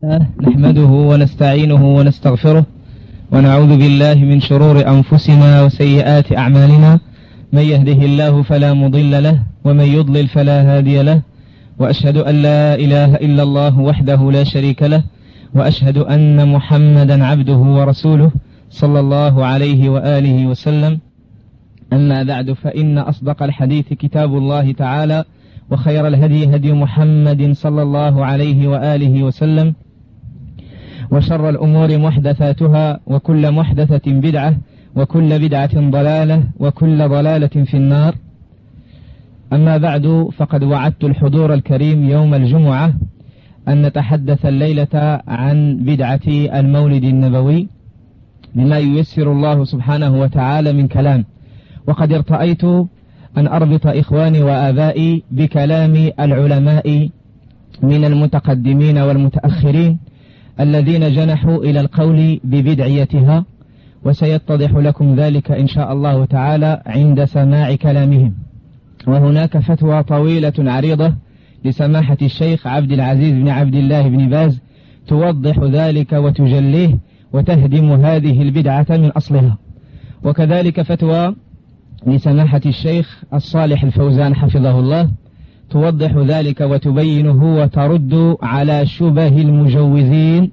نحمده ونستعينه ونستغفره ونعوذ بالله من شرور أنفسنا وسيئات أعمالنا، من يهده الله فلا مضل له ومن يضلل فلا هادي له، وأشهد أن لا إله إلا الله وحده لا شريك له، وأشهد أن محمدا عبده ورسوله صلى الله عليه وآله وسلم. أما بعد، فإن أصدق الحديث كتاب الله تعالى، وخير الهدي هدي محمد صلى الله عليه وآله وسلم، وشر الأمور محدثاتها، وكل محدثة بدعة، وكل بدعة ضلالة، وكل ضلالة في النار. أما بعد، فقد وعدت الحضور الكريم يوم الجمعة أن نتحدث الليلة عن بدعة المولد النبوي بما ييسر الله سبحانه وتعالى من كلام. وقد ارتأيت أن أربط إخواني وآبائي بكلام العلماء من المتقدمين والمتأخرين الذين جنحوا إلى القول ببدعيتها، وسيتضح لكم ذلك إن شاء الله تعالى عند سماع كلامهم. وهناك فتوى طويلة عريضة لسماحة الشيخ عبد العزيز بن عبد الله بن باز توضح ذلك وتجليه وتهدم هذه البدعة من أصلها، وكذلك فتوى لسماحة الشيخ الصالح الفوزان حفظه الله توضح ذلك وتبينه وترد على شبه المجوزين،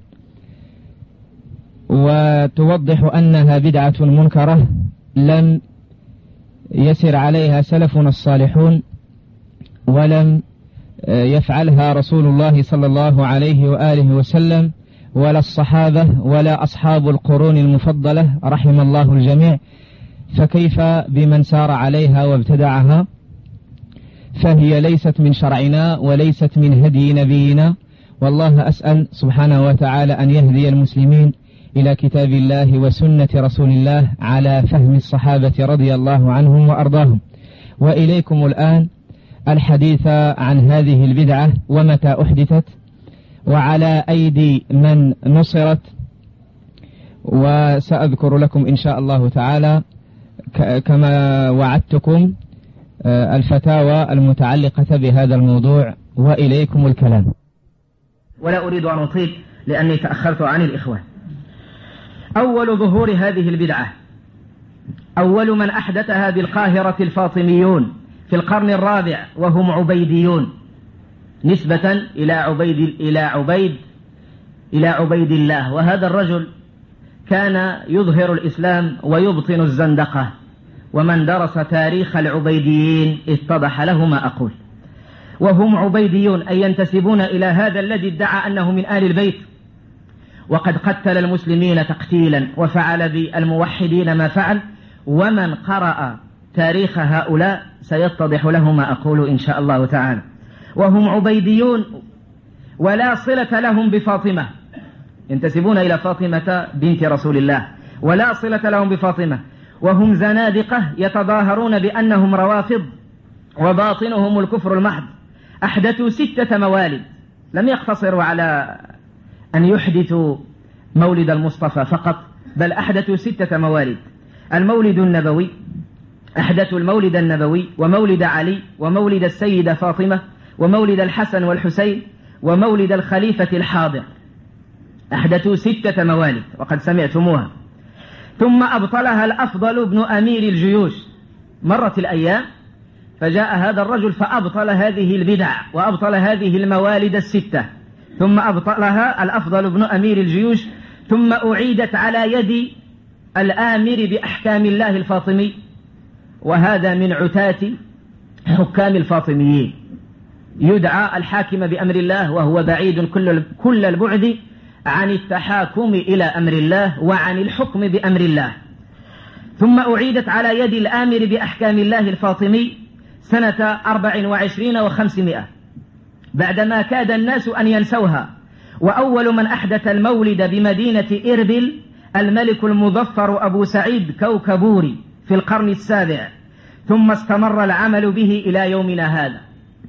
وتوضح أنها بدعة منكرة لم يسر عليها سلفنا الصالحون، ولم يفعلها رسول الله صلى الله عليه وآله وسلم، ولا الصحابة، ولا أصحاب القرون المفضلة رحم الله الجميع، فكيف بمن سار عليها وابتدعها؟ فهي ليست من شرعنا وليست من هدي نبينا. والله أسأل سبحانه وتعالى أن يهدي المسلمين إلى كتاب الله وسنة رسول الله على فهم الصحابة رضي الله عنهم وأرضاهم. وإليكم الآن الحديث عن هذه البدعة ومتى أحدثت وعلى أيدي من نصرت، وسأذكر لكم إن شاء الله تعالى كما وعدتكم الفتاوى المتعلقة بهذا الموضوع. وإليكم الكلام. ولا أريد أن أطيل لأني تأخرت عن الإخوان. أول ظهور هذه البدعة، أول من أحدثها بالقاهرة الفاطميون في القرن الرابع، وهم عبيديون، نسبة إلى عبيد الله. وهذا الرجل كان يظهر الإسلام ويبطن الزندقة، ومن درس تاريخ العبيديين اتضح له ما أقول. وهم عبيديون أي ينتسبون إلى هذا الذي ادعى أنه من آل البيت، وقد قتل المسلمين تقتيلا وفعل بالموحدين ما فعل. ومن قرأ تاريخ هؤلاء سيتضح له ما أقول إن شاء الله تعالى. وهم عبيديون ولا صلة لهم بفاطمة، ينتسبون إلى فاطمة بنت رسول الله ولا صلة لهم بفاطمة. وهم زنادقة يتظاهرون بأنهم روافض وباطنهم الكفر المحض. أحدثوا 6 موالد، لم يقتصروا على أن يحدثوا مولد المصطفى فقط، بل أحدثوا 6 موالد. المولد النبوي، أحدثوا المولد النبوي، ومولد علي، ومولد السيدة فاطمة، ومولد الحسن والحسين، ومولد الخليفة الحاضر. أحدثوا 6 موالد وقد سمعتموها. ثم أبطلها الأفضل بن أمير الجيوش. مرت الأيام فجاء هذا الرجل فأبطل هذه البدع وأبطل هذه الموالد 6. ثم أبطلها الأفضل بن أمير الجيوش، ثم أعيدت على يد الآمر بأحكام الله الفاطمي، وهذا من عتاة حكام الفاطميين، يدعى الحاكم بأمر الله، وهو بعيد كل البعد عن التحاكم إلى أمر الله وعن الحكم بأمر الله. ثم أعيدت على يد الآمر بأحكام الله الفاطمي سنة 24 و500 بعدما كاد الناس أن ينسوها. وأول من أحدث المولد بمدينة إربل الملك المظفر أبو سعيد كوكبوري في القرن السابع، ثم استمر العمل به إلى يومنا هذا.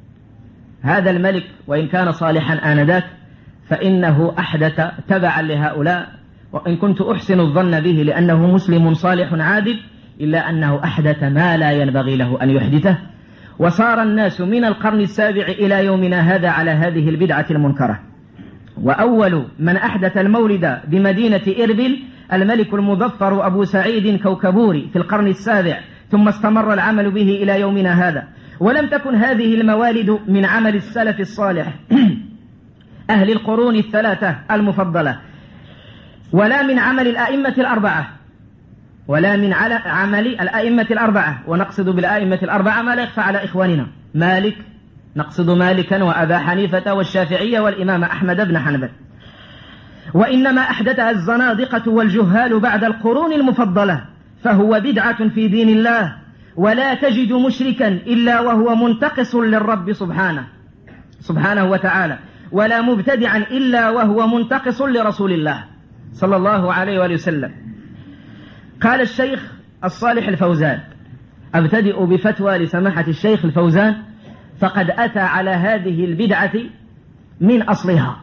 هذا الملك وإن كان صالحا آنذاك فإنه أحدث تبعا لهؤلاء، وإن كنت أحسن الظن به لأنه مسلم صالح عادل، إلا أنه أحدث ما لا ينبغي له أن يحدثه. وصار الناس من القرن السابع إلى يومنا هذا على هذه البدعة المنكرة. وأول من أحدث المولد بمدينة إربل الملك المظفر أبو سعيد كوكبوري في القرن السابع، ثم استمر العمل به إلى يومنا هذا. ولم تكن هذه الموالد من عمل السلف الصالح أهل القرون الثلاثة المفضلة، ولا من عمل الأئمة الأربعة، ولا من عمل الأئمة الأربعة. ونقصد بالأئمة الأربعة ما لا يخفى على إخواننا، مالك، نقصد مالكا وأبا حنيفة والشافعية والإمام أحمد بن حنبل. وإنما أحدثها الزنادقة والجهال بعد القرون المفضلة، فهو بدعة في دين الله، ولا تجد مشركا إلا وهو منتقص للرب سبحانه وتعالى، ولا مبتدعا إلا وهو منتقص لرسول الله صلى الله عليه وآله وسلم. قال الشيخ الصالح الفوزان: أبتدئ بفتوى لسماحة الشيخ الفوزان، فقد أتى على هذه البدعة من أصلها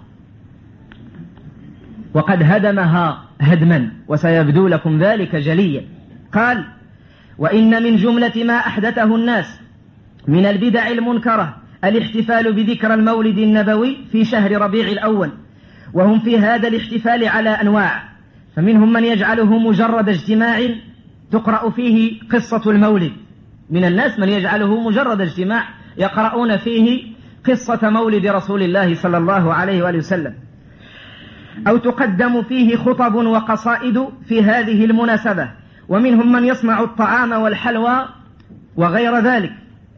وقد هدمها هدما، وسيبدو لكم ذلك جليا. قال: وإن من جملة ما أحدثه الناس من البدع المنكرة الاحتفال بذكرى المولد النبوي في شهر ربيع الأول، وهم في هذا الاحتفال على أنواع، فمنهم من يجعله مجرد اجتماع تقرأ فيه قصة المولد، من الناس من يجعله مجرد اجتماع يقرؤون فيه قصة مولد رسول الله صلى الله عليه وآله وسلم، أو تقدم فيه خطب وقصائد في هذه المناسبة، ومنهم من يصنع الطعام والحلوى وغير ذلك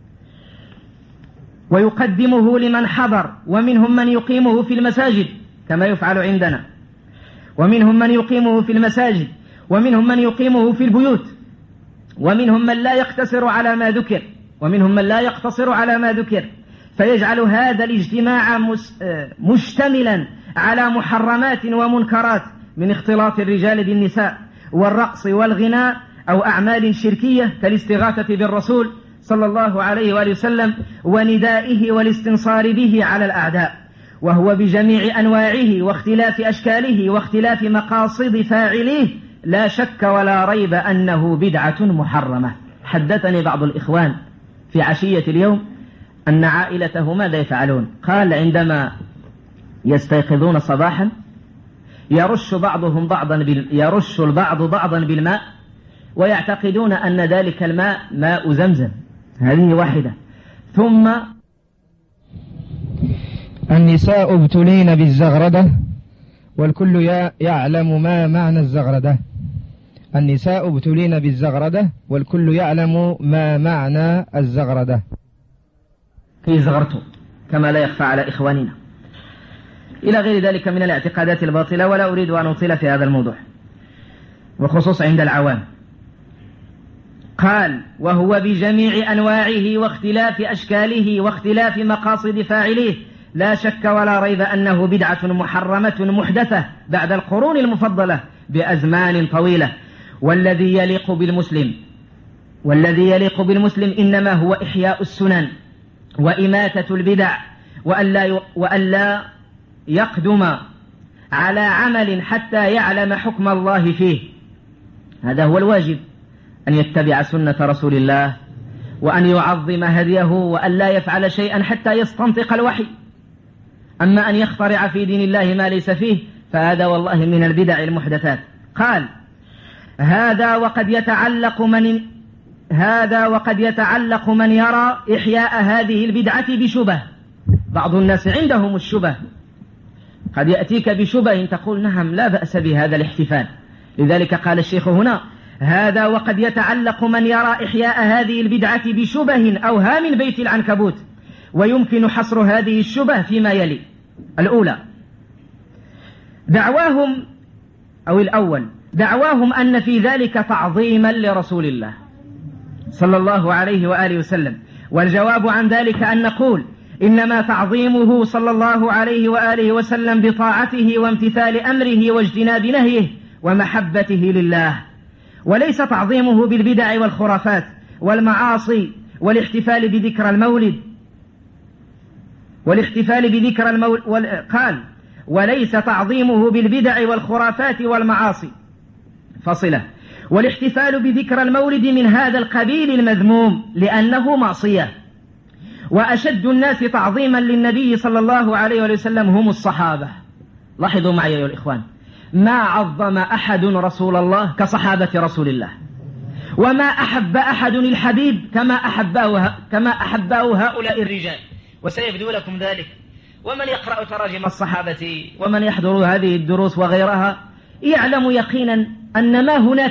ويقدمه لمن حضر، ومنهم من يقيمه في المساجد كما يفعل عندنا، ومنهم من يقيمه في المساجد، ومنهم من يقيمه في البيوت، ومنهم من لا يقتصر على ما ذكر، ومنهم من لا يقتصر على ما ذكر، فيجعل هذا الاجتماع مشتملا على محرمات ومنكرات من اختلاط الرجال بالنساء والرقص والغناء، أو أعمال شركية كالاستغاثة بالرسول صلى الله عليه وآله وسلم وندائه والاستنصار به على الأعداء، وهو بجميع أنواعه واختلاف أشكاله واختلاف مقاصد فاعليه لا شك ولا ريب أنه بدعة محرمة. حدثني بعض الإخوان في عشية اليوم أن عائلته ماذا يفعلون؟ قال: عندما يستيقظون صباحا يرش البعض بعضا بالماء، ويعتقدون أن ذلك الماء ماء زمزم، هذه واحدة. ثم النساء ابتلين بالزغردة والكل يعلم ما معنى الزغردة. النساء ابتلين بالزغردة والكل يعلم ما معنى الزغردة. كي زغرتوا كما لا يخفى على إخواننا، إلى غير ذلك من الاعتقادات الباطلة، ولا أريد أن أطيل في هذا الموضوع وخصوصا عند العوام. قال: وهو بجميع أنواعه واختلاف أشكاله واختلاف مقاصد فاعليه لا شك ولا ريب أنه بدعة محرمة محدثة بعد القرون المفضلة بأزمان طويلة. والذي يليق بالمسلم إنما هو إحياء السنن وإماتة البدع، وألا يقدم على عمل حتى يعلم حكم الله فيه. هذا هو الواجب، أن يتبع سنة رسول الله وأن يعظم هديه، وأن لا يفعل شيئا حتى يستنطق الوحي. أما أن يخترع في دين الله ما ليس فيه فهذا والله من البدع المحدثات. قال: هذا وقد يتعلق من يرى إحياء هذه البدعة بشبه. بعض الناس عندهم الشبه، قد يأتيك بشبه تقول نعم لا بأس بهذا الاحتفال. لذلك قال الشيخ هنا: هذا وقد يتعلق من يرى إحياء هذه البدعة بشبه أوهام بيت العنكبوت، ويمكن حصر هذه الشبه فيما يلي. الأولى دعواهم أن في ذلك تعظيما لرسول الله صلى الله عليه وآله وسلم، والجواب عن ذلك أن نقول إنما تعظيمه صلى الله عليه وآله وسلم بطاعته وامتثال أمره واجتناب نهيه ومحبته لله، وليس تعظيمه بالبدع والخرافات والمعاصي والاحتفال بذكر المولد قال: وليس تعظيمه بالبدع والخرافات والمعاصي فصلة، والاحتفال بذكر المولد من هذا القبيل المذموم لأنه معصية. وأشد الناس تعظيما للنبي صلى الله عليه وسلم هم الصحابة لاحظوا معي أيها الإخوان، ما عظم أحد رسول الله كصحابة رسول الله، وما أحب أحد الحبيب كما أحبه هؤلاء الرجال، وسيبدو لكم ذلك. ومن يقرأ تراجم الصحابة ومن يحضر هذه الدروس وغيرها يعلم يقينا أن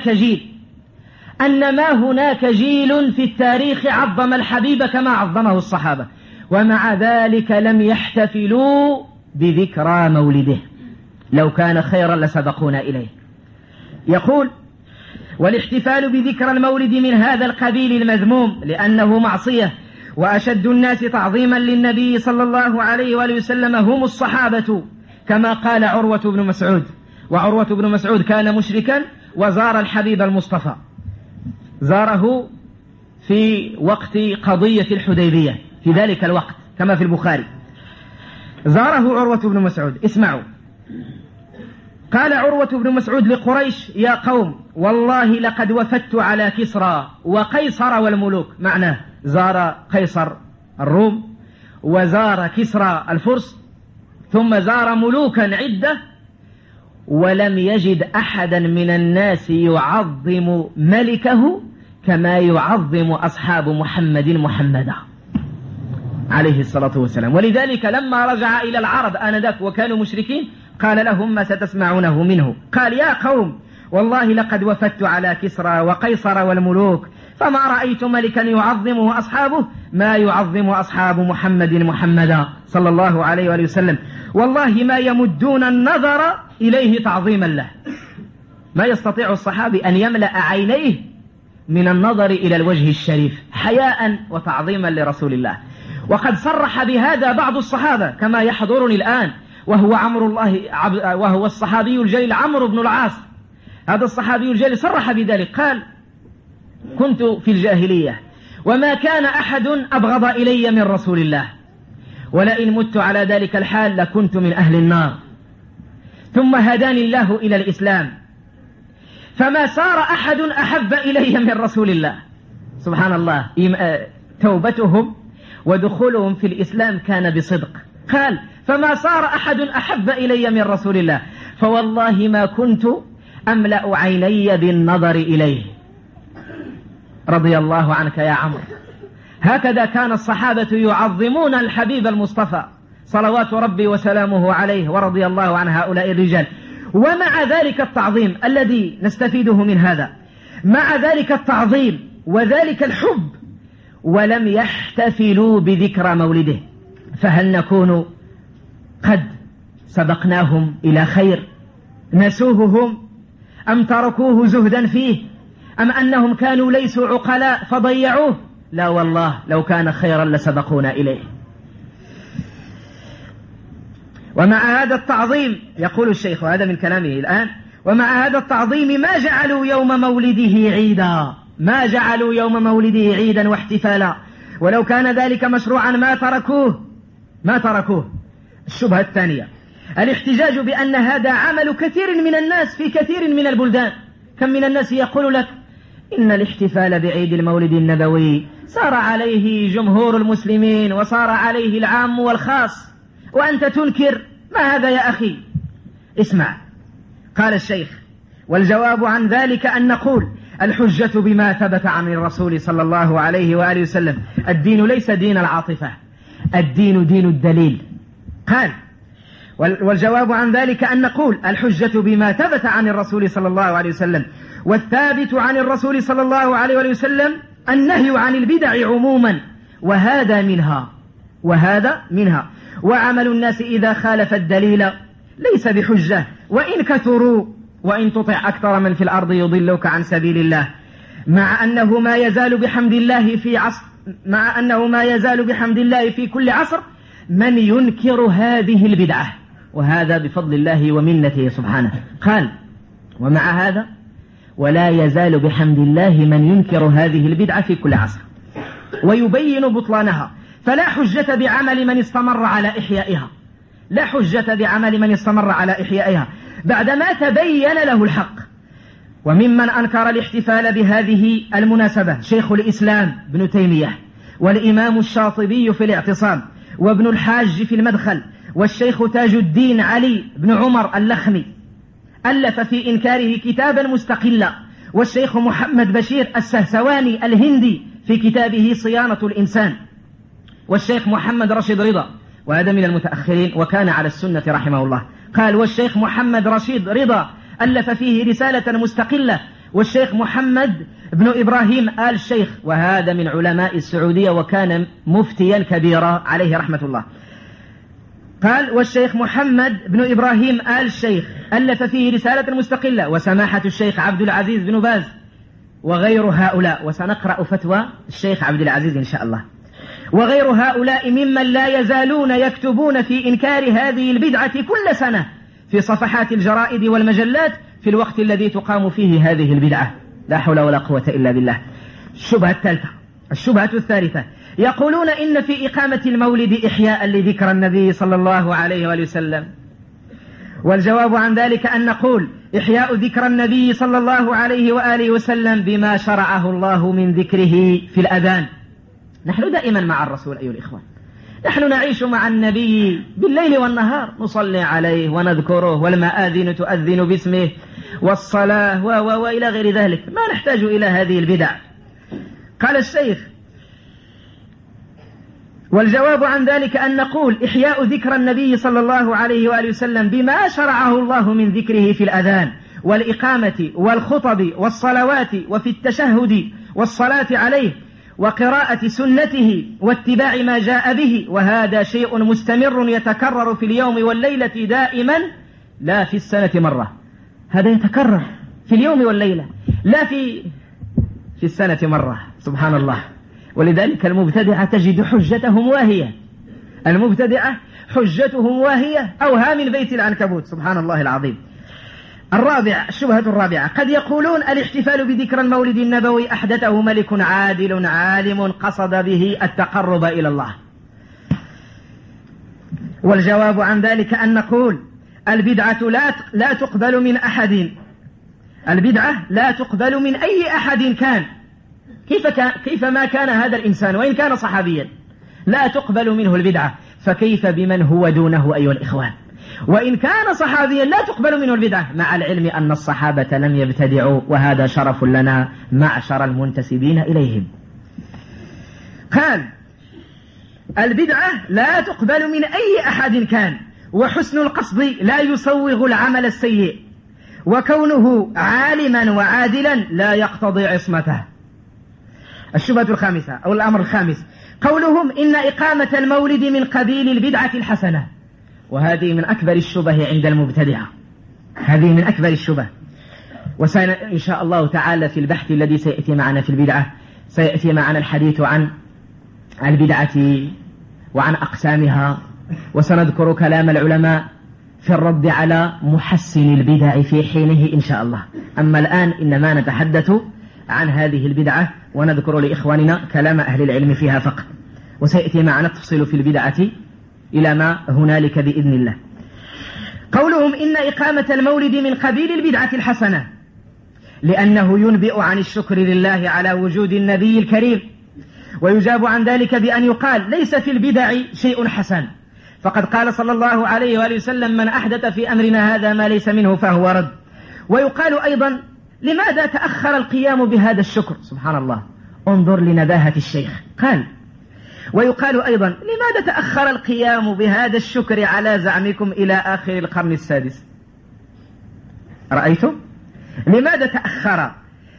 ما هناك جيل في التاريخ عظم الحبيب كما عظمه الصحابة، ومع ذلك لم يحتفلوا بذكرى مولده. لو كان خيرا لسبقونا إليه. يقول: والاحتفال بذكرى المولد من هذا القبيل المذموم لأنه معصية، وأشد الناس تعظيما للنبي صلى الله عليه وآله وسلم هم الصحابة، كما قال عروة بن مسعود. وعروة بن مسعود كان مشركا وزار الحبيب المصطفى، زاره في وقت قضية الحديبية في ذلك الوقت كما في البخاري، زاره عروة بن مسعود. اسمعوا، قال عروة بن مسعود لقريش: يا قوم والله لقد وفدت على كسرى وقيصر والملوك. معناه زار قيصر الروم وزار كسرى الفرس ثم زار ملوكا عدة، ولم يجد أحدا من الناس يعظم ملكه كما يعظم أصحاب محمدا عليه الصلاة والسلام. ولذلك لما رجع إلى العرب آنذاك وكانوا مشركين قال لهم ما ستسمعونه منه. قال: يا قوم والله لقد وفدت على كسرى وقيصر والملوك، فما رأيت ملكا يعظمه أصحابه ما يعظم أصحاب محمدا صلى الله عليه وآله وسلم، والله ما يمدون النظر إليه تعظيما له. ما يستطيع الصحابي أن يملأ عينيه من النظر إلى الوجه الشريف حياء وتعظيما لرسول الله. وقد صرح بهذا بعض الصحابة كما يحضرني الآن، وهو الصحابي الجليل عمرو بن العاص. هذا الصحابي الجليل صرح بذلك، قال: كنت في الجاهلية وما كان أحد أبغض إلي من رسول الله، ولئن مت على ذلك الحال لكنت من أهل النار، ثم هداني الله إلى الإسلام، فما صار أحد أحب إلي من رسول الله. سبحان الله، توبتهم ودخولهم في الإسلام كان بصدق. قال: فما صار أحد أحب إلي من رسول الله، فوالله ما كنت أملأ عيني بالنظر إليه. رضي الله عنك يا عمرو. هكذا كان الصحابة يعظمون الحبيب المصطفى صلوات ربي وسلامه عليه، ورضي الله عن هؤلاء الرجال. ومع ذلك التعظيم الذي نستفيده من هذا، مع ذلك التعظيم وذلك الحب، ولم يحتفلوا بذكرى مولده، فهل نكون قد سبقناهم إلى خير؟ نسوه هم أم تركوه زهدا فيه، أم أنهم كانوا ليسوا عقلاء فضيعوه؟ لا والله، لو كان خيرا لسبقونا إليه. ومع هذا التعظيم، يقول الشيخ وهذا من كلامه الآن: ومع هذا التعظيم ما جعلوا يوم مولده عيدا، ما جعلوا يوم مولده عيدا واحتفالا، ولو كان ذلك مشروعا ما تركوه. الشبهة الثانية: الاحتجاج بأن هذا عمل كثير من الناس في كثير من البلدان. كم من الناس يقول لك إن الاحتفال بعيد المولد النبوي صار عليه جمهور المسلمين وصار عليه العام والخاص، وأنت تنكر. ما هذا يا أخي؟ اسمع، قال الشيخ: والجواب عن ذلك أن نقول: الحجة بما ثبت عن الرسول صلى الله عليه وآله وسلم. الدين ليس دين العاطفة، الدين دين الدليل. قال: والجواب عن ذلك أن نقول: الحجة بما ثبت عن الرسول صلى الله عليه وسلم، والثابت عن الرسول صلى الله عليه وآله وسلم النهي عن البدع عموما، وهذا منها. وعمل الناس إذا خالف الدليل ليس بحجة وإن كثروا، وإن تطع أكثر من في الأرض يضلوك عن سبيل الله. مع أنه ما يزال بحمد الله في كل عصر من ينكر هذه البدعة، وهذا بفضل الله ومنته سبحانه. قال: ومع هذا ولا يزال بحمد الله من ينكر هذه البدعة في كل عصر ويبين بطلانها، فلا حجة بعمل من استمر على إحيائها بعدما تبين له الحق. وممن أنكر الاحتفال بهذه المناسبة شيخ الإسلام ابن تيمية، والإمام الشاطبي في الاعتصام، وابن الحاج في المدخل، والشيخ تاج الدين علي بن عمر اللخمي ألف في إنكاره كتابا مستقلا، والشيخ محمد بشير السهسواني الهندي في كتابه صيانة الإنسان، والشيخ محمد رشيد رضا، وهذا من المتأخرين وكان على السنة رحمه الله، قال والشيخ محمد رشيد رضا ألف فيه رسالة مستقلة، والشيخ محمد بن إبراهيم آل الشيخ، وهذا من علماء السعودية وكان مفتيا كبيرا عليه رحمة الله، قال والشيخ محمد بن إبراهيم آل الشيخ ألف فيه رسالة مستقلة، وسماحة الشيخ عبد العزيز بن باز وغير هؤلاء، وسنقرأ فتوى الشيخ عبد العزيز إن شاء الله، وغير هؤلاء ممن لا يزالون يكتبون في إنكار هذه البدعة كل سنة في صفحات الجرائد والمجلات في الوقت الذي تقام فيه هذه البدعة، لا حول ولا قوة إلا بالله. الشبهة الثالثة، الشبهة الثالثة، يقولون إن في إقامة المولد إحياء لذكر النبي صلى الله عليه وآله وسلم، والجواب عن ذلك أن نقول إحياء ذكر النبي صلى الله عليه وآله وسلم بما شرعه الله من ذكره في الأذان. نحن دائما مع الرسول أيها الإخوان، نحن نعيش مع النبي بالليل والنهار، نصلي عليه ونذكره، والمآذن تؤذن باسمه، والصلاة وإلى غير ذلك، ما نحتاج إلى هذه البدع. قال الشيخ والجواب عن ذلك أن نقول إحياء ذكر النبي صلى الله عليه وآله وسلم بما شرعه الله من ذكره في الأذان والإقامة والخطب والصلوات وفي التشهد والصلاة عليه وقراءة سنته واتباع ما جاء به، وهذا شيء مستمر يتكرر في اليوم والليلة دائما، لا في السنة مرة، هذا يتكرر في اليوم والليلة، لا في السنة مرة، سبحان الله. ولذلك المبتدعة تجد حجتهم واهية، المبتدعة حجتهم واهية أوها من بيت العنكبوت، سبحان الله العظيم. الرابع، الشبهة الرابعة، قد يقولون الاحتفال بذكر المولد النبوي أحدثه ملك عادل عالم قصد به التقرب إلى الله، والجواب عن ذلك أن نقول البدعة لا تقبل من أحد، البدعة لا تقبل من أي أحد كان، كيف ما كان هذا الإنسان وإن كان صحابيا لا تقبل منه البدعة، فكيف بمن هو دونه أيها الإخوان؟ وإن كان صحابيا لا تقبل منه البدعة، مع العلم أن الصحابة لم يبتدعوا، وهذا شرف لنا معشر المنتسبين إليهم. قال البدعة لا تقبل من أي أحد كان، وحسن القصد لا يسوغ العمل السيء، وكونه عالما وعادلا لا يقتضي عصمته. الشبهة الخامسة أو الأمر الخامس، قولهم إن إقامة المولد من قبيل البدعة الحسنة، وهذه من أكبر الشبه عند المبتدعة، هذه من أكبر الشبه. وإن شاء الله تعالى في البحث الذي سيأتي معنا في البدعة سيأتي معنا الحديث عن البدعة وعن أقسامها، وسنذكر كلام العلماء في الرد على محسن البدع في حينه إن شاء الله. أما الآن إنما نتحدث عن هذه البدعة ونذكر لإخواننا كلام أهل العلم فيها فقط، وسيأتي معنا التفصيل في البدعة إلى ما هنالك بإذن الله. قولهم إن إقامة المولد من قبيل البدعة الحسنة لأنه ينبئ عن الشكر لله على وجود النبي الكريم، ويجاب عن ذلك بأن يقال ليس في البدع شيء حسن، فقد قال صلى الله عليه وآله وسلم من أحدث في أمرنا هذا ما ليس منه فهو رد. ويقال أيضا لماذا تأخر القيام بهذا الشكر؟ سبحان الله، انظر لنباهة الشيخ. قال ويقال أيضا لماذا تأخر القيام بهذا الشكر على زعمكم إلى آخر القرن السادس؟ رأيتم؟ لماذا تأخر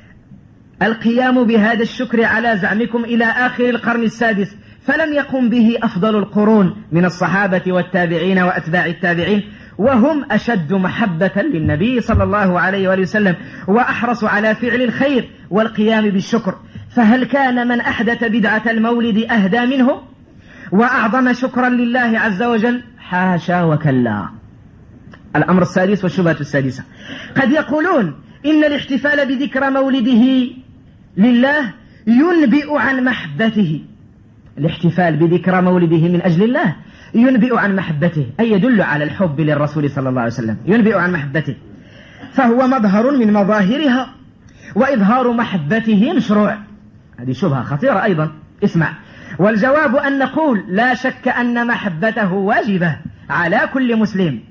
القيام بهذا الشكر على زعمكم إلى آخر القرن السادس فلم يقم به أفضل القرون من الصحابة والتابعين وأتباع التابعين، وهم أشد محبة للنبي صلى الله عليه وآله وسلم وأحرص على فعل الخير والقيام بالشكر، فهل كان من أحدث بدعة المولد أهدى منه وأعظم شكرا لله عز وجل؟ حاشا وكلا. الأمر السادس والشبهة السادسة، قد يقولون إن الاحتفال بذكر مولده لله ينبئ عن محبته، الاحتفال بذكر مولده من أجل الله ينبئ عن محبته، أي يدل على الحب للرسول صلى الله عليه وسلم، ينبئ عن محبته، فهو مظهر من مظاهرها، وإظهار محبته مشروع. هذه شبهة خطيرة أيضا، اسمع. والجواب أن نقول لا شك أن محبته واجبة على كل مسلم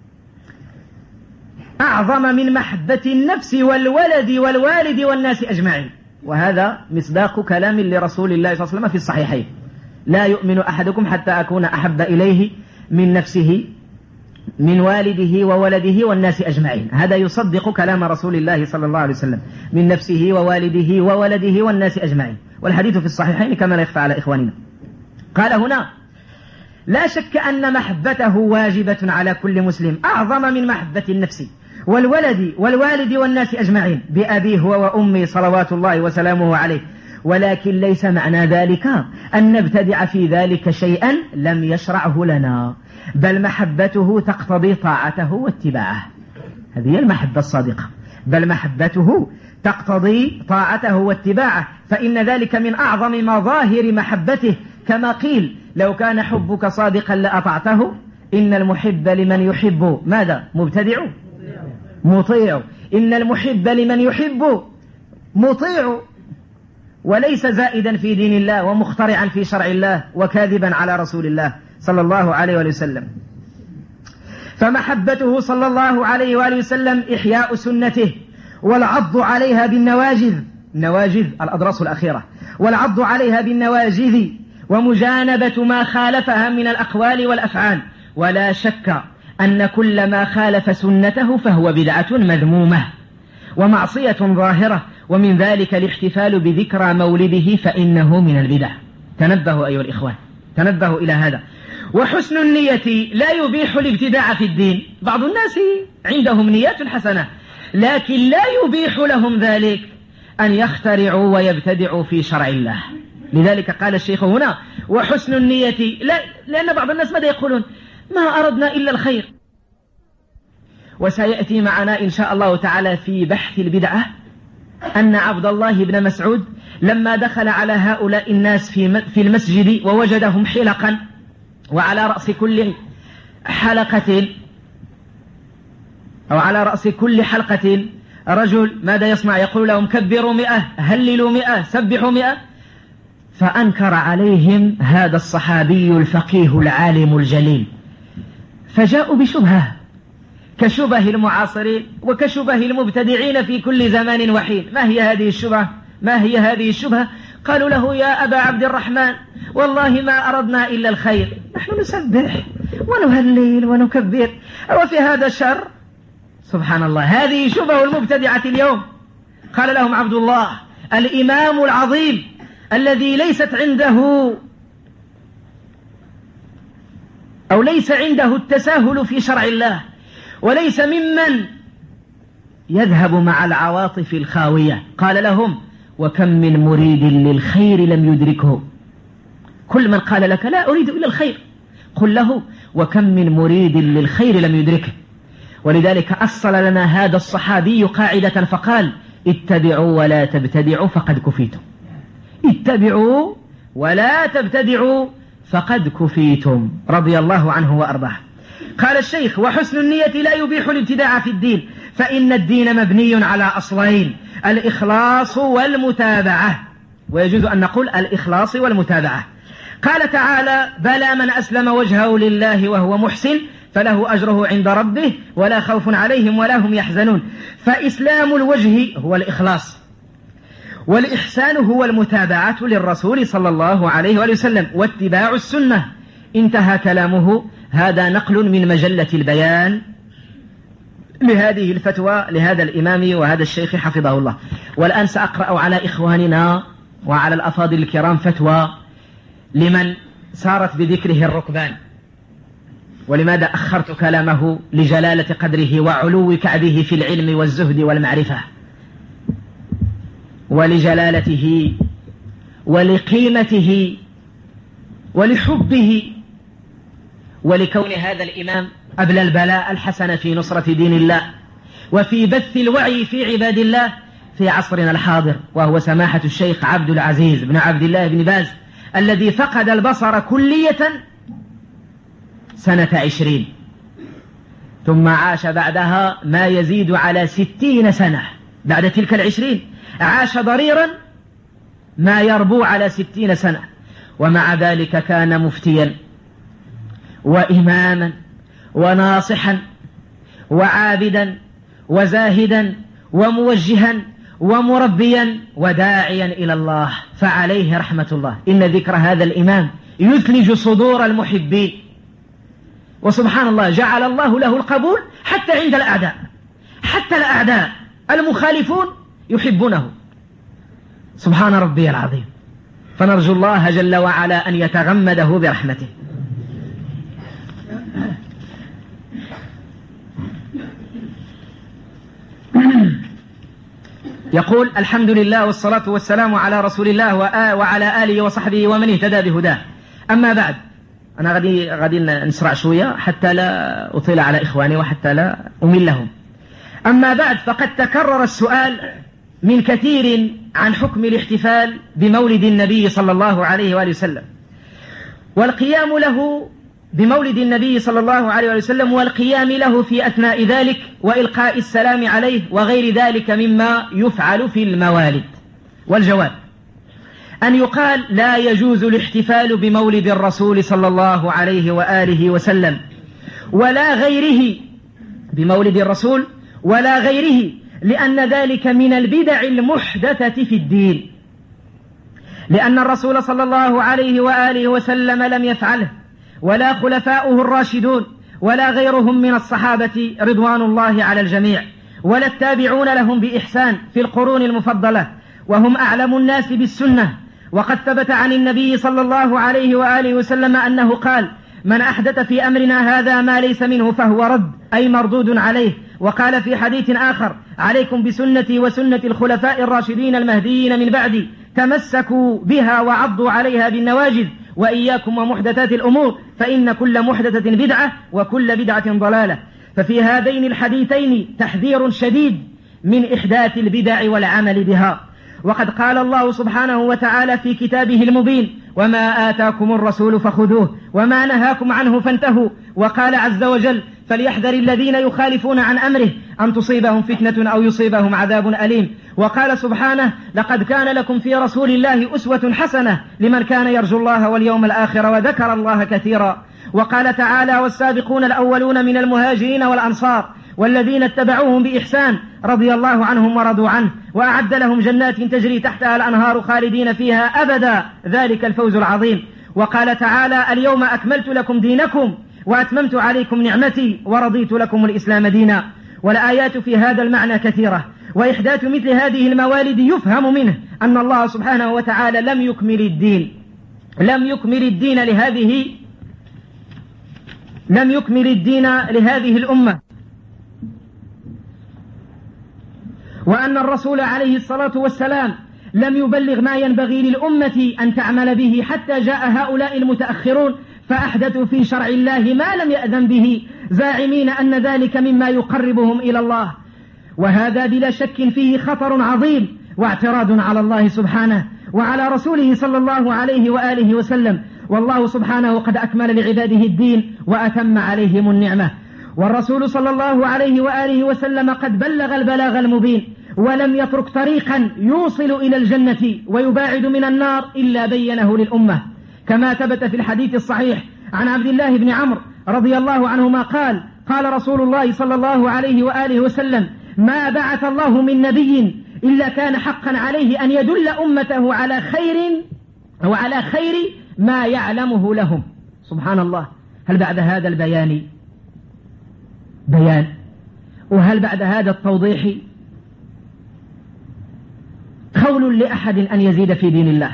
أعظم من محبة النفس والولد والوالد والناس أجمعين. وهذا مصداق كلام لرسول الله صلى الله عليه وسلم في الصحيحين: لا يؤمن أحدكم حتى أكون أحب إليه من نفسه من والده وولده والناس أجمعين. هذا يصدق كلام رسول الله صلى الله عليه وسلم: من نفسه ووالده وولده والناس أجمعين، والحديث في الصحيحين كما لا يخفى على إخواننا. قال هنا: لا شك أن محبته واجبة على كل مسلم أعظم من محبة النفس والولد والوالد والناس أجمعين، بأبيه وأمي صلوات الله وسلامه عليه. ولكن ليس معنى ذلك أن نبتدع في ذلك شيئا لم يشرعه لنا، بل محبته تقتضي طاعته واتباعه. هذه هي المحبة الصادقة، بل محبته تقتضي طاعته واتباعه، فإن ذلك من أعظم مظاهر محبته، كما قيل: لو كان حبك صادقا لأطعته، إن المحب لمن يحب ماذا؟ مبتدع مطيع. إن المحب لمن يحب مطيع، وليس زائدا في دين الله ومخترعا في شرع الله وكاذبا على رسول الله صلى الله عليه وسلم. فمحبته صلى الله عليه وآله وسلم إحياء سنته، والعض عليها بالنواجذ، النواجذ الأضراس الأخيرة، والعض عليها بالنواجذ، ومجانبة ما خالفها من الأقوال والأفعال. ولا شك أن كل ما خالف سنته فهو بدعة مذمومة ومعصية ظاهرة، ومن ذلك الاحتفال بذكرى مولده، فإنه من البدع. تنبهوا أيها الإخوان، تنبهوا إلى هذا. وحسن النية لا يبيح الابتداع في الدين. بعض الناس عندهم نيات حسنة، لكن لا يبيح لهم ذلك أن يخترعوا ويبتدعوا في شرع الله. لذلك قال الشيخ هنا: وحسن النية، لا، لأن بعض الناس ماذا يقولون؟ ما أردنا إلا الخير. وسيأتي معنا إن شاء الله تعالى في بحث البدعة أن عبد الله بن مسعود لما دخل على هؤلاء الناس في المسجد ووجدهم حلقا، وعلى رأس كل حلقة أو على رأس كل حلقة رجل، ماذا يصنع؟ يقول لهم: كبروا 100، هللوا 100، سبحوا 100. فأنكر عليهم هذا الصحابي الفقيه العالم الجليل، فجاءوا بشبهة كشبه المعاصرين وكشبه المبتدعين في كل زمان وحين. ما هي هذه الشبهة؟ ما هي هذه الشبهة؟ قالوا له: يا أبا عبد الرحمن، والله ما أردنا إلا الخير، نحن نسبح ونهلل ونكبر، وفي هذا الشر؟ سبحان الله، هذه شبه المبتدعة اليوم. قال لهم عبد الله الإمام العظيم الذي ليست عنده أو ليس عنده التساهل في شرع الله، وليس ممن يذهب مع العواطف الخاوية، قال لهم: وكم من مريد للخير لم يدركه. كل من قال لك لا أريد إلا الخير، قل له: وكم من مريد للخير لم يدركه. ولذلك أصل لنا هذا الصحابي قاعدة فقال: اتبعوا ولا تبتدعوا فقد كفيتم. اتبعوا ولا تبتدعوا فقد كفيتم، رضي الله عنه وأرضاه. قال الشيخ: وحسن النية لا يبيح الابتداع في الدين، فإن الدين مبني على أصلين: الإخلاص والمتابعة. ويجوز أن نقول الإخلاص والمتابعة. قال تعالى: بلى من أسلم وجهه لله وهو محسن فله أجره عند ربه ولا خوف عليهم ولا هم يحزنون. فإسلام الوجه هو الإخلاص، والإحسان هو المتابعة للرسول صلى الله عليه وسلم واتباع السنة. انتهى كلامه. هذا نقل من مجلة البيان لهذه الفتوى لهذا الإمام وهذا الشيخ حفظه الله. والآن سأقرأ على إخواننا وعلى الأفاضل الكرام فتوى لمن سارت بذكره الركبان. ولماذا أخرت كلامه؟ لجلالة قدره وعلو كعبه في العلم والزهد والمعرفة، ولجلالته ولقيمته ولحبه، ولكون هذا الإمام أبلى البلاء الحسن في نصرة دين الله وفي بث الوعي في عباد الله في عصرنا الحاضر، وهو سماحة الشيخ عبد العزيز بن عبد الله بن باز، الذي فقد البصر كلية سنة 20، ثم عاش بعدها ما يزيد على 60 سنة. بعد تلك 20 عاش ضريرا ما يربو على 60 سنة، ومع ذلك كان مفتيا وإماما وناصحا وعابدا وزاهدا وموجها ومربيا وداعيا إلى الله، فعليه رحمة الله. إن ذكر هذا الإمام يثلج صدور المحبين، وسبحان الله جعل الله له القبول حتى عند الأعداء، حتى الأعداء المخالفون يحبونه، سبحان ربي العظيم. فنرجو الله جل وعلا أن يتغمده برحمته. يقول: الحمد لله والصلاة والسلام على رسول الله وعلى آله وصحبه ومن اهتدى بهداه. أما بعد، أنا غادي نسرع شوية حتى لا أطيل على إخواني وحتى لا أملهم. أما بعد، فقد تكرر السؤال من كثير عن حكم الاحتفال بمولد النبي صلى الله عليه وآله وسلم، والقيام له بمولد النبي صلى الله عليه وسلم، والقيام له في أثناء ذلك، وإلقاء السلام عليه، وغير ذلك مما يفعل في الموالد. والجواب أن يقال: لا يجوز الاحتفال بمولد الرسول صلى الله عليه وآله وسلم ولا غيره، بمولد الرسول ولا غيره، لأن ذلك من البدع المحدثة في الدين، لأن الرسول صلى الله عليه وآله وسلم لم يفعله، ولا خلفاؤه الراشدون، ولا غيرهم من الصحابة رضوان الله على الجميع، ولا التابعون لهم بإحسان في القرون المفضلة، وهم أعلم الناس بالسنة. وقد ثبت عن النبي صلى الله عليه وآله وسلم أنه قال: من أحدث في أمرنا هذا ما ليس منه فهو رد، أي مردود عليه. وقال في حديث آخر: عليكم بسنتي وسنة الخلفاء الراشدين المهديين من بعدي، تمسكوا بها وعضوا عليها بالنواجذ، وإياكم ومحدثات الأمور، فإن كل محدثة بدعة وكل بدعة ضلالة. ففي هذين الحديثين تحذير شديد من إحداث البدع والعمل بها. وقد قال الله سبحانه وتعالى في كتابه المبين: وما آتاكم الرسول فخذوه وما نهاكم عنه فانتهوا. وقال عز وجل: فليحذر الذين يخالفون عن أمره أن تصيبهم فتنة أو يصيبهم عذاب أليم. وقال سبحانه: لقد كان لكم في رسول الله أسوة حسنة لمن كان يرجو الله واليوم الآخر وذكر الله كثيرا. وقال تعالى: والسابقون الأولون من المهاجرين والأنصار والذين اتبعوهم بإحسان رضي الله عنهم ورضوا عنه، وأعد لهم جنات تجري تحتها الأنهار خالدين فيها أبدا، ذلك الفوز العظيم. وقال تعالى: اليوم أكملت لكم دينكم وأتممت عليكم نعمتي ورضيت لكم الإسلام دينا. والآيات في هذا المعنى كثيرة. وإحداث مثل هذه الموالد يفهم منه أن الله سبحانه وتعالى لم يكمل الدين لهذه الأمة، وأن الرسول عليه الصلاة والسلام لم يبلغ ما ينبغي للأمة أن تعمل به، حتى جاء هؤلاء المتأخرون فأحدثوا في شرع الله ما لم يأذن به، زاعمين أن ذلك مما يقربهم إلى الله. وهذا بلا شك فيه خطر عظيم واعتراض على الله سبحانه وعلى رسوله صلى الله عليه وآله وسلم. والله سبحانه قد أكمل لعباده الدين وأتم عليهم النعمة، والرسول صلى الله عليه وآله وسلم قد بلغ البلاغ المبين، ولم يترك طريقا يوصل إلى الجنة ويباعد من النار إلا بينه للأمة، كما ثبت في الحديث الصحيح عن عبد الله بن عمرو رضي الله عنهما قال: قال رسول الله صلى الله عليه وآله وسلم: ما بعث الله من نبي إلا كان حقا عليه أن يدل أمته على خير ما يعلمه لهم. سبحان الله. هل بعد هذا البيان بيان؟ وهل بعد هذا التوضيح قول لأحد أن يزيد في دين الله؟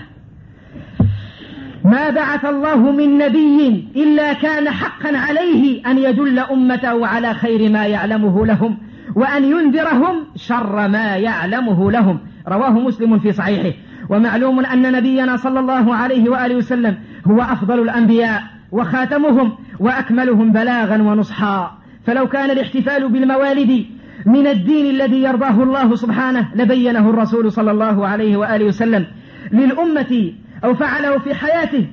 ما بعث الله من نبي إلا كان حقا عليه أن يدل أمته على خير ما يعلمه لهم وأن ينذرهم شر ما يعلمه لهم. رواه مسلم في صحيحه. ومعلوم أن نبينا صلى الله عليه وآله وسلم هو أفضل الأنبياء وخاتمهم وأكملهم بلاغا ونصحا، فلو كان الاحتفال بالموالد من الدين الذي يرضاه الله سبحانه لبينه الرسول صلى الله عليه وآله وسلم للأمة أو فعله في حياته.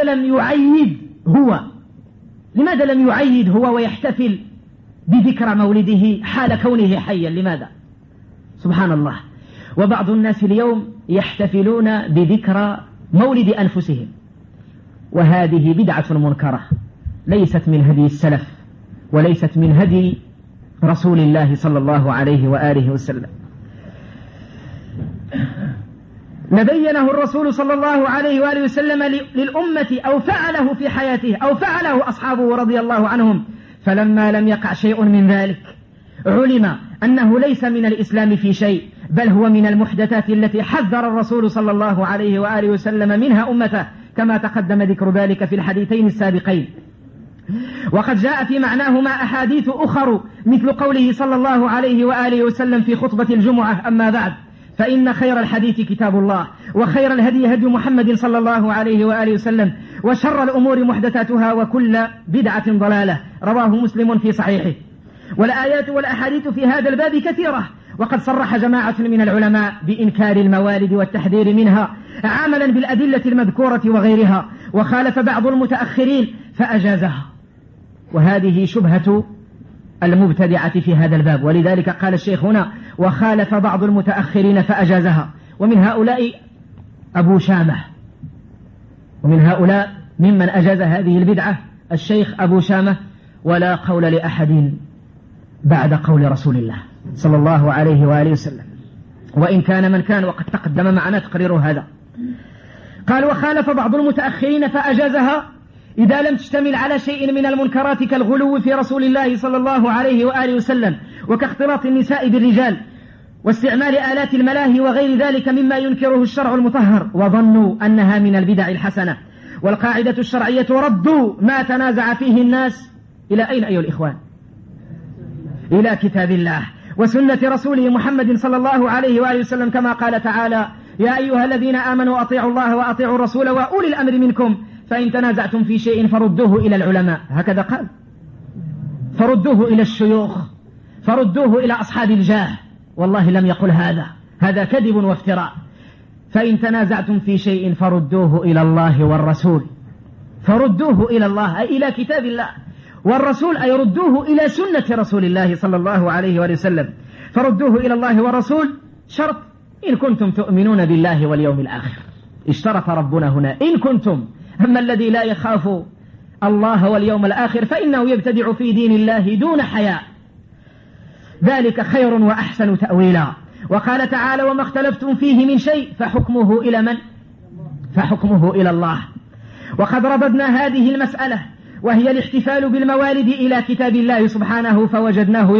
لماذا لم يعيد هو ويحتفل بذكرى مولده حال كونه حيا؟ لماذا؟ سبحان الله. وبعض الناس اليوم يحتفلون بذكرى مولد أنفسهم، وهذه بدعة منكرة ليست من هدي السلف وليست من هدي رسول الله صلى الله عليه وآله وسلم. نبينه الرسول صلى الله عليه وآله وسلم للأمة أو فعله في حياته أو فعله أصحابه رضي الله عنهم، فلما لم يقع شيء من ذلك علم أنه ليس من الإسلام في شيء، بل هو من المحدثات التي حذر الرسول صلى الله عليه وآله وسلم منها أمته، كما تقدم ذكر ذلك في الحديثين السابقين. وقد جاء في معناهما أحاديث أخر مثل قوله صلى الله عليه وآله وسلم في خطبة الجمعة: أما بعد فإن خير الحديث كتاب الله، وخير الهدي هدي محمد صلى الله عليه وآله وسلم، وشر الأمور محدثاتها، وكل بدعة ضلالة. رواه مسلم في صحيحه. والآيات والأحاديث في هذا الباب كثيرة، وقد صرح جماعة من العلماء بإنكار الموالد والتحذير منها عملا بالأدلة المذكورة وغيرها، وخالف بعض المتأخرين فأجازها، وهذه شبهة المبتدعة في هذا الباب. ولذلك قال الشيخ هنا: وخالف بعض المتأخرين فأجازها. ومن هؤلاء أبو شامة، ومن هؤلاء ممن أجاز هذه البدعة الشيخ أبو شامة، ولا قول لأحد بعد قول رسول الله صلى الله عليه وآله وسلم، وإن كان من كان، وقد تقدم معنا تقرير هذا. قال: وخالف بعض المتأخرين فأجازها إذا لم تشتمل على شيء من المنكرات كالغلو في رسول الله صلى الله عليه وآله وسلم، وكاختلاط النساء بالرجال، واستعمال آلات الملاهي وغير ذلك مما ينكره الشرع المطهر، وظنوا أنها من البدع الحسنة. والقاعدة الشرعية: ردوا ما تنازع فيه الناس إلى أين أيها الإخوان؟ إلى كتاب الله وسنة رسوله محمد صلى الله عليه وآله وسلم، كما قال تعالى: يا أيها الذين آمنوا أطيعوا الله وأطيعوا الرسول وأولي الأمر منكم فإن تنازعتم في شيء فردوه إلى العلماء. هكذا قال: فردوه إلى الشيوخ، فردوه إلى أصحاب الجاه. والله لم يقل هذا كذب وافتراء. فإن تنازعتم في شيء فردوه إلى الله والرسول، فردوه إلى الله أي إلى كتاب الله، والرسول أي ردوه إلى سنة رسول الله صلى الله عليه وآله وسلم. فردوه إلى الله والرسول، شرط: إن كنتم تؤمنون بالله واليوم الآخر. اشترط ربنا هنا إن كنتم. أما الذي لا يخاف الله واليوم الآخر فإنه يبتدع في دين الله دون حياء، ذلك خير وأحسن تأويلا. وقال تعالى: وما اختلفتم فيه من شيء فحكمه إلى من؟ فحكمه إلى الله. وقد رددنا هذه المسألة، وهي الاحتفال بالموالد، إلى كتاب الله سبحانه، فوجدناه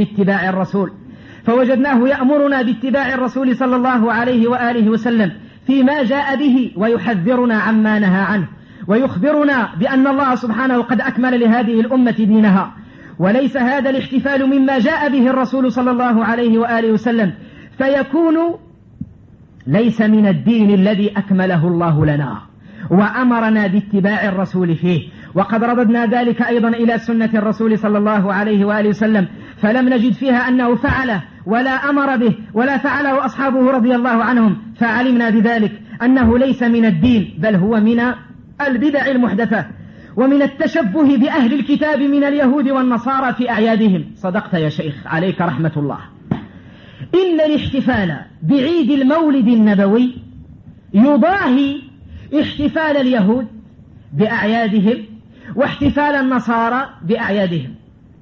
يأمرنا باتباع الرسول صلى الله عليه وآله وسلم فيما جاء به، ويحذرنا عما نهى عنه، ويخبرنا بأن الله سبحانه قد أكمل لهذه الأمة دينها. وليس هذا الاحتفال مما جاء به الرسول صلى الله عليه وآله وسلم، فيكون ليس من الدين الذي أكمله الله لنا وأمرنا باتباع الرسول فيه. وقد رددنا ذلك أيضا إلى سنة الرسول صلى الله عليه وآله وسلم، فلم نجد فيها أنه فعله ولا أمر به ولا فعله أصحابه رضي الله عنهم، فعلمنا بذلك أنه ليس من الدين، بل هو من البدع المحدثة، ومن التشبه بأهل الكتاب من اليهود والنصارى في أعيادهم. صدقت يا شيخ، عليك رحمة الله. إن الاحتفال بعيد المولد النبوي يضاهي احتفال اليهود بأعيادهم واحتفال النصارى بأعيادهم،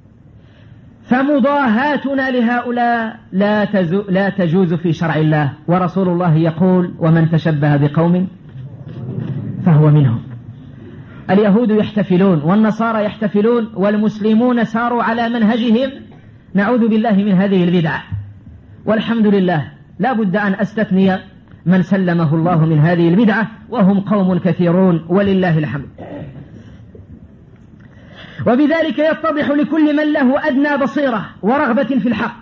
فمضاهاتنا لهؤلاء لا تجوز في شرع الله. ورسول الله يقول: ومن تشبه بقوم فهو منهم. اليهود يحتفلون والنصارى يحتفلون، والمسلمون ساروا على منهجهم. نعوذ بالله من هذه البدعة، والحمد لله. لا بد أن أستثني من سلمه الله من هذه البدعة، وهم قوم كثيرون ولله الحمد. وبذلك يتضح لكل من له أدنى بصيرة ورغبة في الحق،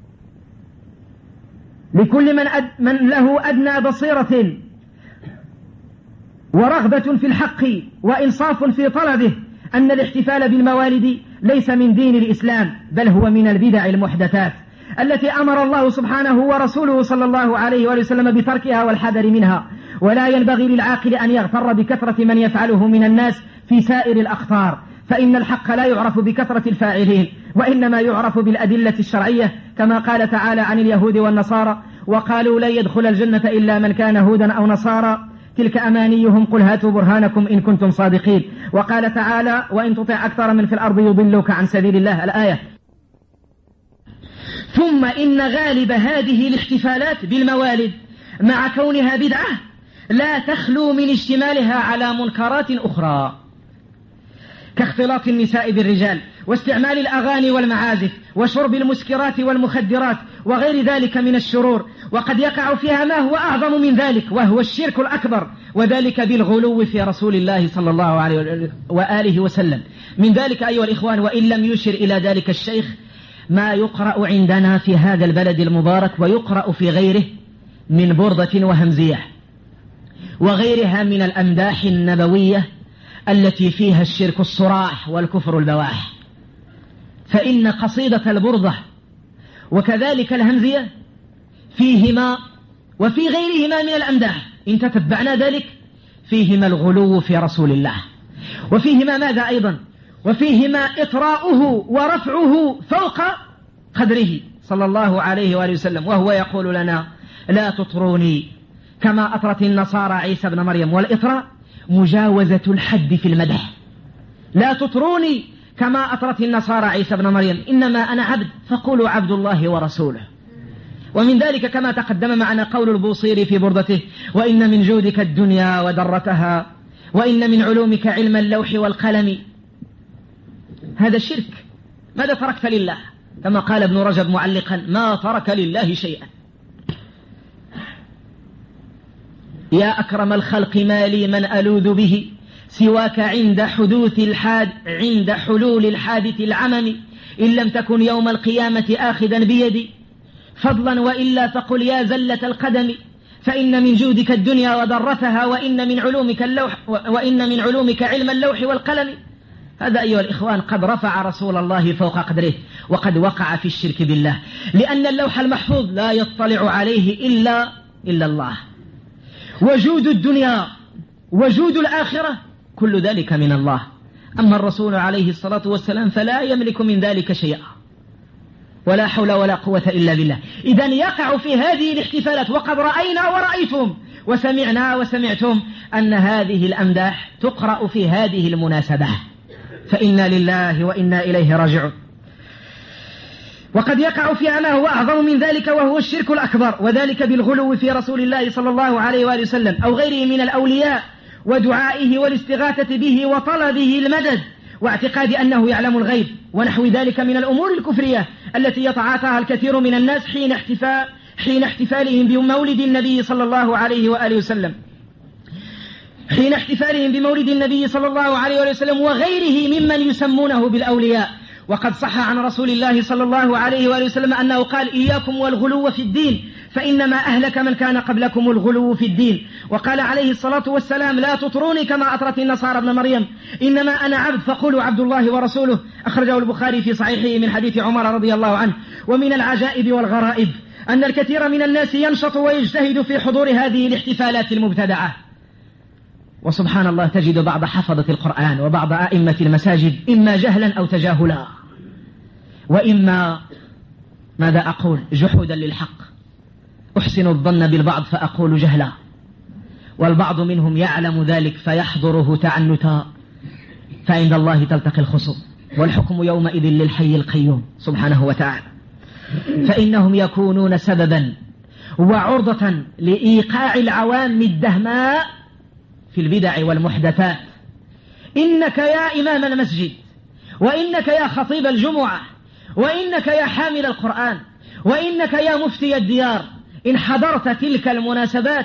لكل من له أدنى بصيرة ورغبة في الحق وإنصاف في طلبه، أن الاحتفال بالموالد ليس من دين الإسلام، بل هو من البدع المحدثات التي أمر الله سبحانه ورسوله صلى الله عليه وسلم بتركها والحذر منها. ولا ينبغي للعاقل أن يغتر بكثرة من يفعله من الناس في سائر الأخطار، فإن الحق لا يعرف بكثرة الفاعلين، وإنما يعرف بالأدلة الشرعية، كما قال تعالى عن اليهود والنصارى: وقالوا لن يدخل الجنة إلا من كان هودا أو نصارى، تلك أمانيهم قل هاتوا برهانكم إن كنتم صادقين. وقال تعالى وإن تطع أكثر من في الأرض يضلوك عن سبيل الله الآية. ثم إن غالب هذه الاحتفالات بالموالد مع كونها بدعة لا تخلو من اشتمالها على منكرات أخرى كاختلاط النساء بالرجال واستعمال الأغاني والمعازف وشرب المسكرات والمخدرات وغير ذلك من الشرور، وقد يقع فيها ما هو أعظم من ذلك وهو الشرك الأكبر، وذلك بالغلو في رسول الله صلى الله عليه وآله وسلم. من ذلك أيها الإخوان، وإن لم يشر إلى ذلك الشيخ، ما يقرأ عندنا في هذا البلد المبارك ويقرأ في غيره من بردة وهمزية وغيرها من الأمداح النبوية التي فيها الشرك الصراح والكفر البواح. فإن قصيدة البردة وكذلك الهمزية فيهما وفي غيرهما من الأمداح إن تتبعنا ذلك فيهما الغلو في رسول الله، وفيهما ماذا أيضا؟ وفيهما إطراؤه ورفعه فوق قدره صلى الله عليه وآله وسلم، وهو يقول لنا لا تطروني كما أطرت النصارى عيسى بن مريم. والإطراء مجاوزة الحد في المدح. لا تطروني كما أطرت النصارى عيسى بن مريم، إنما أنا عبد فقولوا عبد الله ورسوله. ومن ذلك كما تقدم معنا قول البوصيري في بردته وإن من جودك الدنيا ودرتها وإن من علومك علم اللوح والقلم. هذا الشرك. ماذا تركت لله؟ كما قال ابن رجب معلقا ما ترك لله شيئا. يا أكرم الخلق ما لي من ألوذ به سواك عند حلول الحادث العمم، إن لم تكن يوم القيامة آخذا بيدي فضلا وإلا فقل يا زلة القدم، فإن من جودك الدنيا وضرتها وإن من علومك علم اللوح والقلم. هذا أيها الإخوان قد رفع رسول الله فوق قدره، وقد وقع في الشرك بالله، لأن اللوح المحفوظ لا يطلع عليه إلا الله. وجود الدنيا وجود الآخرة كل ذلك من الله، أما الرسول عليه الصلاة والسلام فلا يملك من ذلك شيئا، ولا حول ولا قوة إلا بالله. إذن يقع في هذه الاحتفالات، وقد رأينا ورأيتم وسمعنا وسمعتم أن هذه الأمداح تقرأ في هذه المناسبة، فإنا لله وإنا إليه راجعون. وقد يقع فيها ما هو أعظم من ذلك وهو الشرك الأكبر، وذلك بالغلو في رسول الله صلى الله عليه وآله وسلم أو غيره من الأولياء ودعائه والاستغاثة به وطلبه المدد واعتقاد أنه يعلم الغيب ونحو ذلك من الأمور الكفرية التي يتعاطاها الكثير من الناس حين احتفالهم بمولد النبي صلى الله عليه وآله وسلم وغيره ممن يسمونه بالأولياء. وقد صح عن رسول الله صلى الله عليه وآله وسلم أنه قال إياكم والغلو في الدين فإنما أهلك من كان قبلكم الغلو في الدين. وقال عليه الصلاة والسلام لا تطروني كما أطرت النصارى ابن مريم، إنما أنا عبد فقولوا عبد الله ورسوله، أخرجه البخاري في صحيحه من حديث عمر رضي الله عنه. ومن العجائب والغرائب أن الكثير من الناس ينشط ويجتهد في حضور هذه الاحتفالات المبتدعة، وسبحان الله تجد بعض حفظة القرآن وبعض أئمة المساجد إما جهلا أو تجاهلا، وإما ماذا أقول جحودا للحق، أحسن الظن بالبعض فأقول جهلا، والبعض منهم يعلم ذلك فيحضره تعنتا، فعند الله تلتقي الخصوم، والحكم يومئذ للحي القيوم سبحانه وتعالى. فإنهم يكونون سببا وعرضة لإيقاع العوام الدهماء في البدع والمحدثات. إنك يا إمام المسجد، وإنك يا خطيب الجمعة، وإنك يا حامل القرآن، وإنك يا مفتي الديار، إن حضرت تلك المناسبات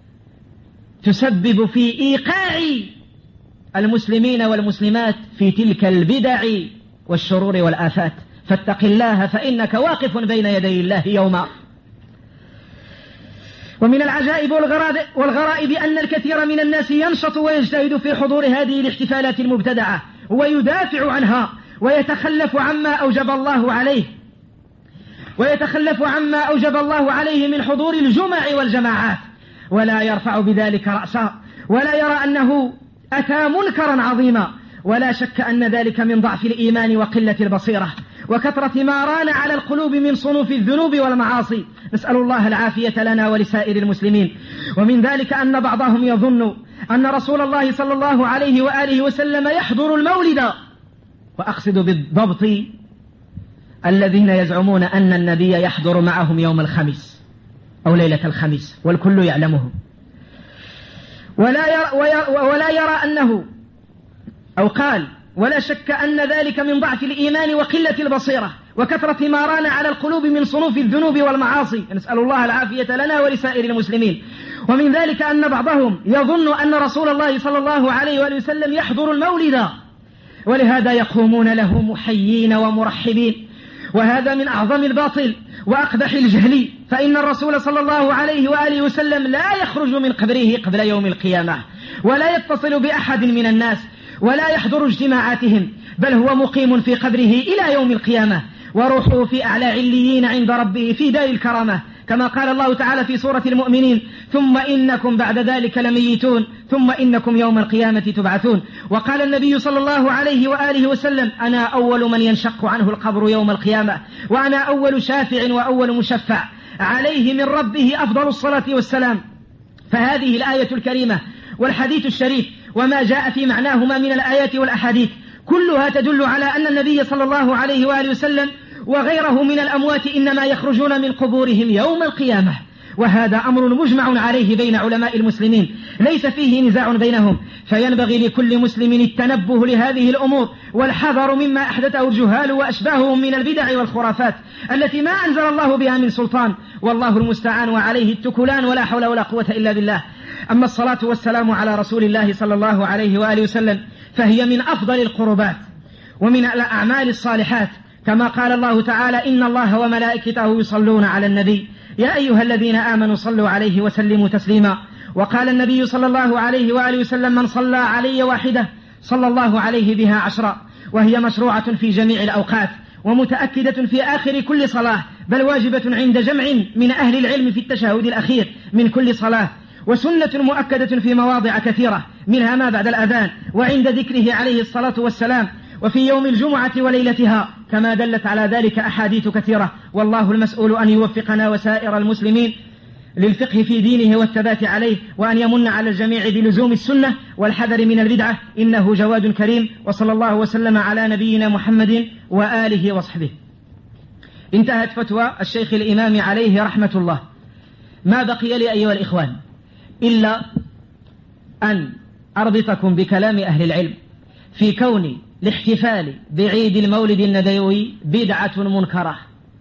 تسبب في إيقاع المسلمين والمسلمات في تلك البدع والشرور والآفات، فاتق الله فإنك واقف بين يدي الله يوما. ومن العجائب والغرائب أن الكثير من الناس ينشط ويجتهد في حضور هذه الاحتفالات المبتدعة ويدافع عنها ويتخلف عما أوجب الله عليه من حضور الجمع والجماعات، ولا يرفع بذلك رأسا، ولا يرى أنه أتى منكرا عظيما، ولا شك أن ذلك من ضعف الإيمان وقلة البصيرة. وكثرة ما ران على القلوب من صنوف الذنوب والمعاصي. نسأل الله العافية لنا ولسائر المسلمين. ومن ذلك أن بعضهم يظن أن رسول الله صلى الله عليه وآله وسلم يحضر المولد، وأقصد بالضبط الذين يزعمون أن النبي يحضر معهم يوم الخميس أو ليلة الخميس، والكل يعلمهم، ولا يرى أنه، أو قال ولا شك أن ذلك من ضعف الإيمان وقلة البصيرة وكثرة ما ران على القلوب من صنوف الذنوب والمعاصي. نسأل الله العافية لنا ولسائر المسلمين. ومن ذلك أن بعضهم يظن أن رسول الله صلى الله عليه وآله وسلم يحضر المولد، ولهذا يقومون له محيين ومرحبين، وهذا من أعظم الباطل وأقبح الجهل، فإن الرسول صلى الله عليه وآله وسلم لا يخرج من قبره قبل يوم القيامة، ولا يتصل بأحد من الناس، ولا يحضر اجتماعاتهم، بل هو مقيم في قبره إلى يوم القيامة، وروحه في أعلى عليين عند ربه في دار الكرامة، كما قال الله تعالى في سورة المؤمنين: ثم إنكم بعد ذلك لميتون ثم إنكم يوم القيامة تبعثون. وقال النبي صلى الله عليه وآله وسلم: أنا أول من ينشق عنه القبر يوم القيامة، وأنا أول شافع وأول مشفع عليه من ربه أفضل الصلاة والسلام. فهذه الآية الكريمة والحديث الشريف وما جاء في معناهما من الآيات والأحاديث كلها تدل على أن النبي صلى الله عليه وآله وسلم وغيره من الأموات إنما يخرجون من قبورهم يوم القيامة، وهذا أمر مجمع عليه بين علماء المسلمين ليس فيه نزاع بينهم. فينبغي لكل مسلم التنبه لهذه الأمور والحذر مما أحدثه الجهال وأشباههم من البدع والخرافات التي ما أنزل الله بها من سلطان، والله المستعان وعليه التكلان، ولا حول ولا قوة إلا بالله. أما الصلاة والسلام على رسول الله صلى الله عليه وآله وسلم فهي من أفضل القربات ومن الأعمال الصالحات، كما قال الله تعالى: إن الله وملائكته يصلون على النبي يا أيها الذين آمنوا صلوا عليه وسلموا تسليما. وقال النبي صلى الله عليه وآله وسلم: من صلى علي واحدة صلى الله عليه بها 10. وهي مشروعة في جميع الأوقات ومتأكدة في آخر كل صلاة، بل واجبة عند جمع من أهل العلم في التشهد الأخير من كل صلاة، وسنة مؤكدة في مواضع كثيرة منها ما بعد الأذان وعند ذكره عليه الصلاة والسلام، وفي يوم الجمعة وليلتها، كما دلت على ذلك أحاديث كثيرة. والله المسؤول أن يوفقنا وسائر المسلمين للفقه في دينه والثبات عليه، وأن يمن على الجميع بلزوم السنة والحذر من البدعة، إنه جواد كريم. وصلى الله وسلم على نبينا محمد وآله وصحبه. انتهت فتوى الشيخ الإمام عليه رحمة الله. ما بقي لي أيها الإخوان إلا أن أربطكم بكلام أهل العلم في كون الاحتفال بعيد المولد النبوي بدعة منكرة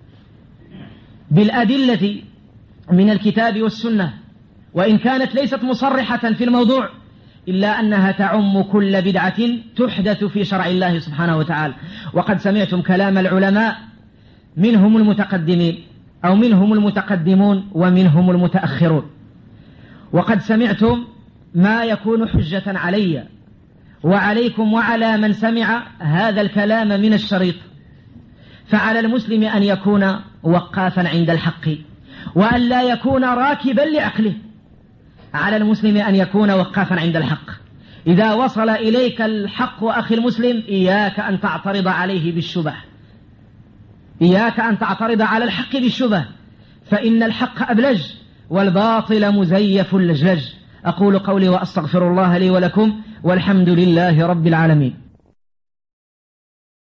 بالأدلة من الكتاب والسنة، وإن كانت ليست مصرحة في الموضوع إلا أنها تعم كل بدعة تحدث في شرع الله سبحانه وتعالى. وقد سمعتم كلام العلماء، منهم المتقدمين أو منهم المتقدمون ومنهم المتأخرون، وقد سمعتم ما يكون حجة علي وعليكم وعلى من سمع هذا الكلام من الشريط. فعلى المسلم أن يكون وقافا عند الحق وأن لا يكون راكبا لعقله. على المسلم أن يكون وقافا عند الحق. إذا وصل إليك الحق أخي المسلم إياك أن تعترض عليه بالشبه، إياك أن تعترض على الحق بالشبه، فإن الحق أبلج والباطل مزيف لجلج. أقول قولي وأستغفر الله لي ولكم، والحمد لله رب العالمين.